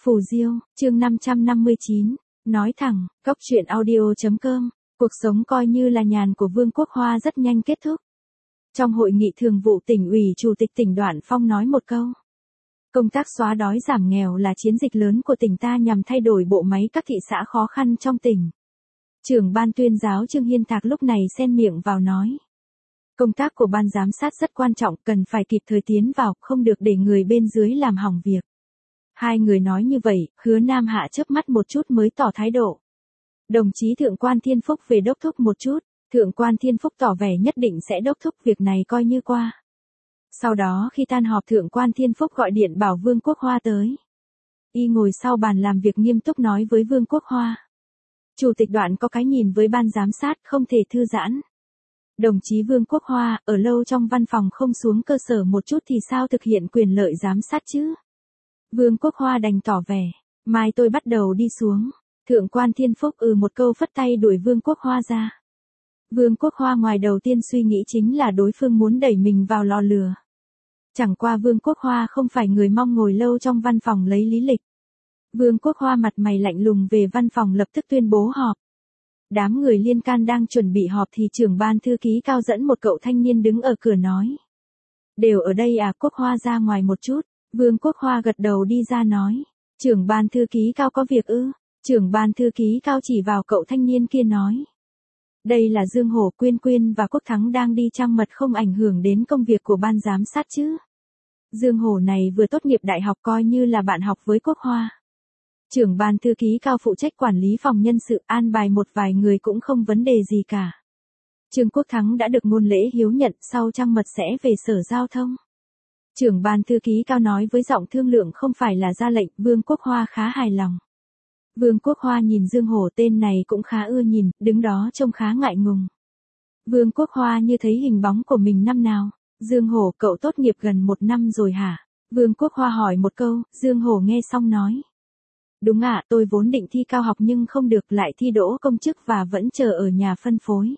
Phù Diêu, chương 559, nói thẳng, cóc truyện audio.com, cuộc sống coi như là nhàn của Vương Quốc Hoa rất nhanh kết thúc. Trong hội nghị thường vụ tỉnh ủy, Chủ tịch tỉnh Đoạn Phong nói một câu. Công tác xóa đói giảm nghèo là chiến dịch lớn của tỉnh ta nhằm thay đổi bộ máy các thị xã khó khăn trong tỉnh. Trưởng ban tuyên giáo Trương Hiên Thạc lúc này xen miệng vào nói. Công tác của ban giám sát rất quan trọng, cần phải kịp thời tiến vào, không được để người bên dưới làm hỏng việc. Hai người nói như vậy, Hứa Nam Hạ chớp mắt một chút mới tỏ thái độ. Đồng chí Thượng quan Thiên Phúc về đốc thúc một chút, Thượng quan Thiên Phúc tỏ vẻ nhất định sẽ đốc thúc việc này coi như qua. Sau đó khi tan họp Thượng quan Thiên Phúc gọi điện bảo Vương Quốc Hoa tới. Y ngồi sau bàn làm việc nghiêm túc nói với Vương Quốc Hoa. Chủ tịch Đoạn có cái nhìn với ban giám sát, không thể thư giãn. Đồng chí Vương Quốc Hoa, ở lâu trong văn phòng không xuống cơ sở một chút thì sao thực hiện quyền lợi giám sát chứ? Vương Quốc Hoa đành tỏ vẻ, mai tôi bắt đầu đi xuống. Thượng quan Thiên Phúc một câu phất tay đuổi Vương Quốc Hoa ra. Vương Quốc Hoa ngoài đầu tiên suy nghĩ chính là đối phương muốn đẩy mình vào lò lửa. Chẳng qua Vương Quốc Hoa không phải người mong ngồi lâu trong văn phòng lấy lý lịch. Vương Quốc Hoa mặt mày lạnh lùng về văn phòng lập tức tuyên bố họp. Đám người liên can đang chuẩn bị họp thì trưởng ban thư ký Cao dẫn một cậu thanh niên đứng ở cửa nói. Đều ở đây à? Quốc Hoa ra ngoài một chút. Vương Quốc Hoa gật đầu đi ra nói. Trưởng ban thư ký Cao có việc ư? Trưởng ban thư ký Cao chỉ vào cậu thanh niên kia nói. Đây là Dương Hổ, Quyên Quyên và Quốc Thắng đang đi trăng mật, không ảnh hưởng đến công việc của ban giám sát chứ. Dương Hổ này vừa tốt nghiệp đại học coi như là bạn học với Quốc Hoa. Trưởng ban thư ký Cao phụ trách quản lý phòng nhân sự, an bài một vài người cũng không vấn đề gì cả. Trương Quốc Thắng đã được ngôn lễ hiếu nhận, sau trăng mật sẽ về sở giao thông. Trưởng ban thư ký Cao nói với giọng thương lượng không phải là ra lệnh. Vương Quốc Hoa khá hài lòng. Vương Quốc Hoa nhìn Dương Hổ, tên này cũng khá ưa nhìn, đứng đó trông khá ngại ngùng. Vương Quốc Hoa như thấy hình bóng của mình năm nào. Dương Hổ, cậu tốt nghiệp gần 1 năm rồi hả? Vương Quốc Hoa hỏi một câu, Dương Hổ nghe xong nói. Đúng ạ, tôi vốn định thi cao học nhưng không được, lại thi đỗ công chức và vẫn chờ ở nhà phân phối.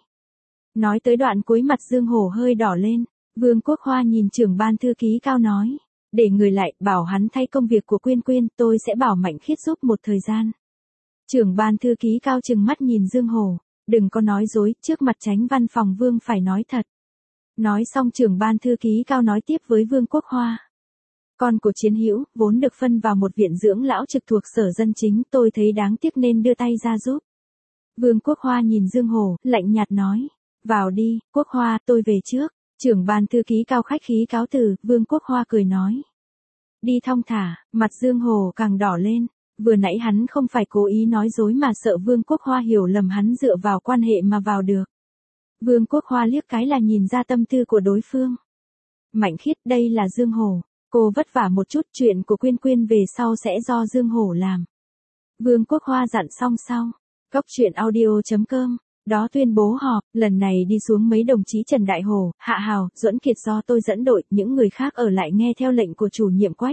Nói tới đoạn cuối mặt Dương Hổ hơi đỏ lên. Vương Quốc Hoa nhìn trưởng ban thư ký Cao nói. Để người lại, bảo hắn thay công việc của Quyên Quyên, tôi sẽ bảo Mạnh Khiết giúp một thời gian. Trưởng ban thư ký Cao trừng mắt nhìn Dương Hổ. Đừng có nói dối, trước mặt chánh văn phòng Vương phải nói thật. Nói xong trưởng ban thư ký Cao nói tiếp với Vương Quốc Hoa. Con của Chiến Hữu vốn được phân vào một viện dưỡng lão trực thuộc Sở Dân Chính, tôi thấy đáng tiếc nên đưa tay ra giúp. Vương Quốc Hoa nhìn Dương Hổ, lạnh nhạt nói. Vào đi, Quốc Hoa, tôi về trước. Trưởng ban thư ký Cao khách khí cáo từ, Vương Quốc Hoa cười nói. Đi thong thả, mặt Dương Hổ càng đỏ lên. Vừa nãy hắn không phải cố ý nói dối mà sợ Vương Quốc Hoa hiểu lầm hắn dựa vào quan hệ mà vào được. Vương Quốc Hoa liếc cái là nhìn ra tâm tư của đối phương. Mạnh Khiết, đây là Dương Hổ. Cô vất vả một chút, chuyện của Quyên Quyên về sau sẽ do Dương Hổ làm. Vương Quốc Hoa dặn xong sau. Cóc truyện audio.com. Đó tuyên bố họp, lần này đi xuống mấy đồng chí Trần Đại Hồ, Hạ Hào, Duẫn Kiệt do tôi dẫn đội, những người khác ở lại nghe theo lệnh của chủ nhiệm Quách.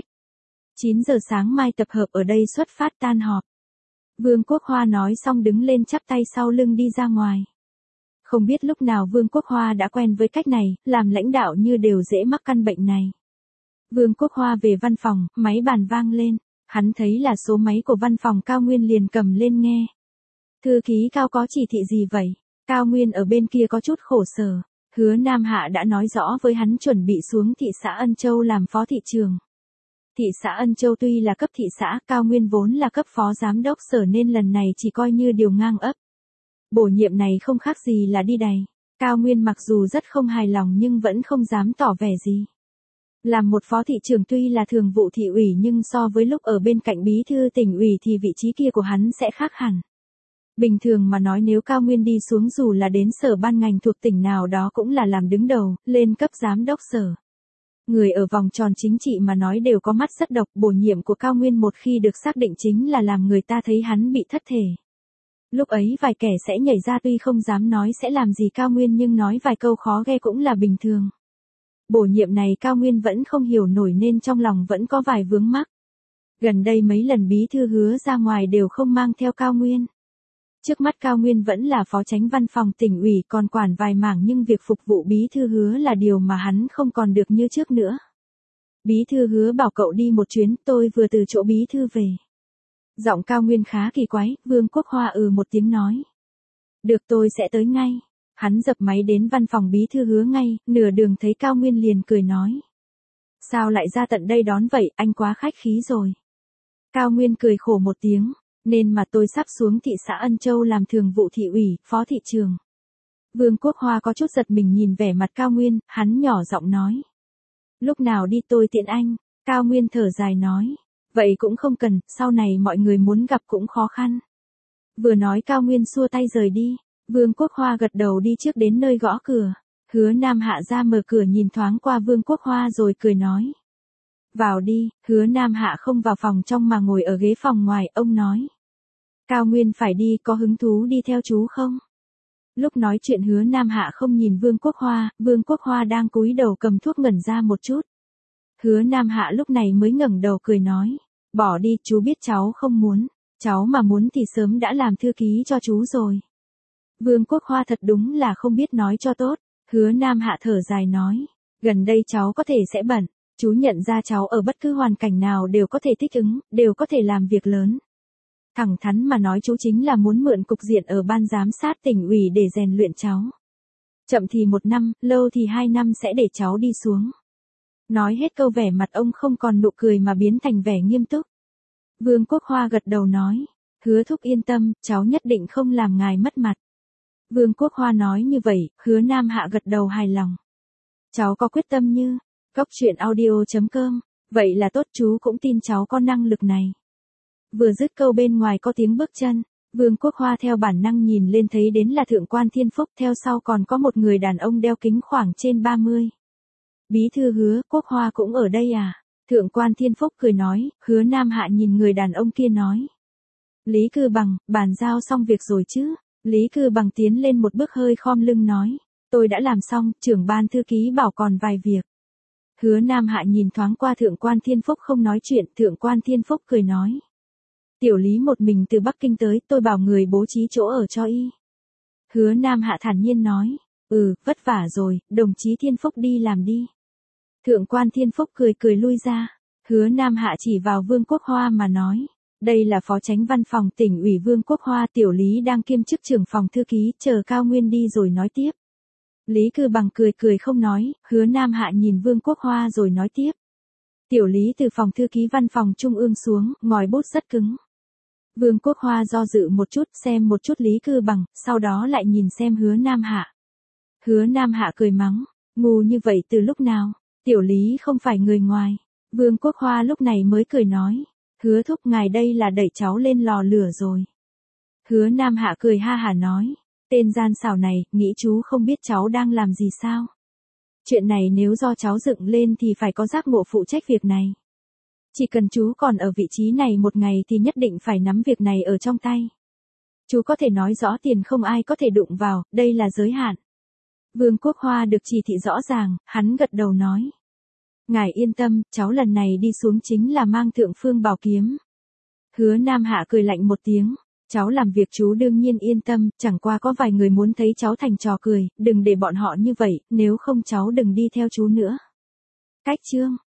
9 giờ sáng mai tập hợp ở đây xuất phát tan họp. Vương Quốc Hoa nói xong đứng lên chắp tay sau lưng đi ra ngoài. Không biết lúc nào Vương Quốc Hoa đã quen với cách này, làm lãnh đạo như đều dễ mắc căn bệnh này. Vương Quốc Hoa về văn phòng, máy bàn vang lên, hắn thấy là số máy của văn phòng Cao Nguyên liền cầm lên nghe. Thư ký Cao có chỉ thị gì vậy? Cao Nguyên ở bên kia có chút khổ sở. Hứa Nam Hạ đã nói rõ với hắn chuẩn bị xuống thị xã Ân Châu làm phó thị trường. Thị xã Ân Châu tuy là cấp thị xã, Cao Nguyên vốn là cấp phó giám đốc sở nên lần này chỉ coi như điều ngang ấp. Bổ nhiệm này không khác gì là đi đày. Cao Nguyên mặc dù rất không hài lòng nhưng vẫn không dám tỏ vẻ gì. Làm một phó thị trưởng tuy là thường vụ thị ủy nhưng so với lúc ở bên cạnh bí thư tỉnh ủy thì vị trí kia của hắn sẽ khác hẳn. Bình thường mà nói nếu Cao Nguyên đi xuống dù là đến sở ban ngành thuộc tỉnh nào đó cũng là làm đứng đầu, lên cấp giám đốc sở. Người ở vòng tròn chính trị mà nói đều có mắt rất độc, bổ nhiệm của Cao Nguyên một khi được xác định chính là làm người ta thấy hắn bị thất thể. Lúc ấy vài kẻ sẽ nhảy ra tuy không dám nói sẽ làm gì Cao Nguyên nhưng nói vài câu khó nghe cũng là bình thường. Bổ nhiệm này Cao Nguyên vẫn không hiểu nổi nên trong lòng vẫn có vài vướng mắc. Gần đây mấy lần bí thư Hứa ra ngoài đều không mang theo Cao Nguyên. Trước mắt Cao Nguyên vẫn là phó chánh văn phòng tỉnh ủy còn quản vài mảng nhưng việc phục vụ bí thư Hứa là điều mà hắn không còn được như trước nữa. Bí thư Hứa bảo cậu đi một chuyến, tôi vừa từ chỗ bí thư về. Giọng Cao Nguyên khá kỳ quái, Vương Quốc Hoa một tiếng nói. Được, tôi sẽ tới ngay. Hắn dập máy đến văn phòng bí thư Hứa ngay, nửa đường thấy Cao Nguyên liền cười nói. Sao lại ra tận đây đón vậy, anh quá khách khí rồi. Cao Nguyên cười khổ một tiếng, nên mà tôi sắp xuống thị xã Ân Châu làm thường vụ thị ủy, phó thị trường. Vương Quốc Hoa có chút giật mình nhìn vẻ mặt Cao Nguyên, hắn nhỏ giọng nói. Lúc nào đi tôi tiện anh, Cao Nguyên thở dài nói. Vậy cũng không cần, sau này mọi người muốn gặp cũng khó khăn. Vừa nói Cao Nguyên xua tay rời đi, Vương Quốc Hoa gật đầu đi trước đến nơi gõ cửa. Hứa Nam Hạ ra mở cửa nhìn thoáng qua Vương Quốc Hoa rồi cười nói. Vào đi, Hứa Nam Hạ không vào phòng trong mà ngồi ở ghế phòng ngoài, ông nói. Cao Nguyên phải đi, có hứng thú đi theo chú không? Lúc nói chuyện Hứa Nam Hạ không nhìn Vương Quốc Hoa đang cúi đầu cầm thuốc ngẩn ra một chút. Hứa Nam Hạ lúc này mới ngẩng đầu cười nói. Bỏ đi, chú biết cháu không muốn. Cháu mà muốn thì sớm đã làm thư ký cho chú rồi. Vương Quốc Hoa thật đúng là không biết nói cho tốt. Hứa Nam Hạ thở dài nói. Gần đây cháu có thể sẽ bận. Chú nhận ra cháu ở bất cứ hoàn cảnh nào đều có thể thích ứng, đều có thể làm việc lớn. Thẳng thắn mà nói chú chính là muốn mượn cục diện ở ban giám sát tỉnh ủy để rèn luyện cháu. Chậm thì 1 năm, lâu thì 2 năm sẽ để cháu đi xuống. Nói hết câu vẻ mặt ông không còn nụ cười mà biến thành vẻ nghiêm túc. Vương Quốc Hoa gật đầu nói. Hứa thúc yên tâm, cháu nhất định không làm ngài mất mặt. Vương Quốc Hoa nói như vậy, Hứa Nam Hạ gật đầu hài lòng. Cháu có quyết tâm như. Cốc truyện audio.com. Vậy là tốt, chú cũng tin cháu có năng lực này. Vừa dứt câu bên ngoài có tiếng bước chân. Vương Quốc Hoa theo bản năng nhìn lên thấy đến là Thượng quan Thiên Phúc, theo sau còn có một người đàn ông đeo kính khoảng trên 30. Bí thư Hứa, Quốc Hoa cũng ở đây à? Thượng quan Thiên Phúc cười nói. Hứa Nam Hạ nhìn người đàn ông kia nói. Lý Cư Bằng, bàn giao xong việc rồi chứ? Lý Cư Bằng tiến lên một bước hơi khom lưng nói. Tôi đã làm xong, trưởng ban thư ký bảo còn vài việc. Hứa Nam Hạ nhìn thoáng qua Thượng quan Thiên Phúc không nói chuyện, Thượng quan Thiên Phúc cười nói. Tiểu Lý một mình từ Bắc Kinh tới, tôi bảo người bố trí chỗ ở cho y. Hứa Nam Hạ thản nhiên nói. Vất vả rồi, đồng chí Thiên Phúc đi làm đi. Thượng quan Thiên Phúc cười cười lui ra. Hứa Nam Hạ chỉ vào Vương Quốc Hoa mà nói. Đây là phó chánh văn phòng tỉnh ủy Vương Quốc Hoa, Tiểu Lý đang kiêm chức trưởng phòng thư ký, chờ Cao Nguyên đi rồi nói tiếp. Lý Cư Bằng cười cười không nói, Hứa Nam Hạ nhìn Vương Quốc Hoa rồi nói tiếp. Tiểu Lý từ phòng thư ký văn phòng trung ương xuống, ngòi bút rất cứng. Vương Quốc Hoa do dự một chút, xem một chút Lý Cư Bằng, sau đó lại nhìn xem Hứa Nam Hạ. Hứa Nam Hạ cười mắng, ngu như vậy từ lúc nào? Tiểu Lý không phải người ngoài. Vương Quốc Hoa lúc này mới cười nói. Hứa thúc ngài đây là đẩy cháu lên lò lửa rồi. Hứa Nam Hạ cười ha hả nói. Tên gian xảo này, nghĩ chú không biết cháu đang làm gì sao? Chuyện này nếu do cháu dựng lên thì phải có giác ngộ phụ trách việc này. Chỉ cần chú còn ở vị trí này một ngày thì nhất định phải nắm việc này ở trong tay. Chú có thể nói rõ tiền không ai có thể đụng vào, đây là giới hạn. Vương Quốc Hoa được chỉ thị rõ ràng, hắn gật đầu nói. Ngài yên tâm, cháu lần này đi xuống chính là mang thượng phương bảo kiếm. Hứa Nam Hạ cười lạnh một tiếng. Cháu làm việc chú đương nhiên yên tâm, chẳng qua có vài người muốn thấy cháu thành trò cười, đừng để bọn họ như vậy, nếu không cháu đừng đi theo chú nữa. Cách chương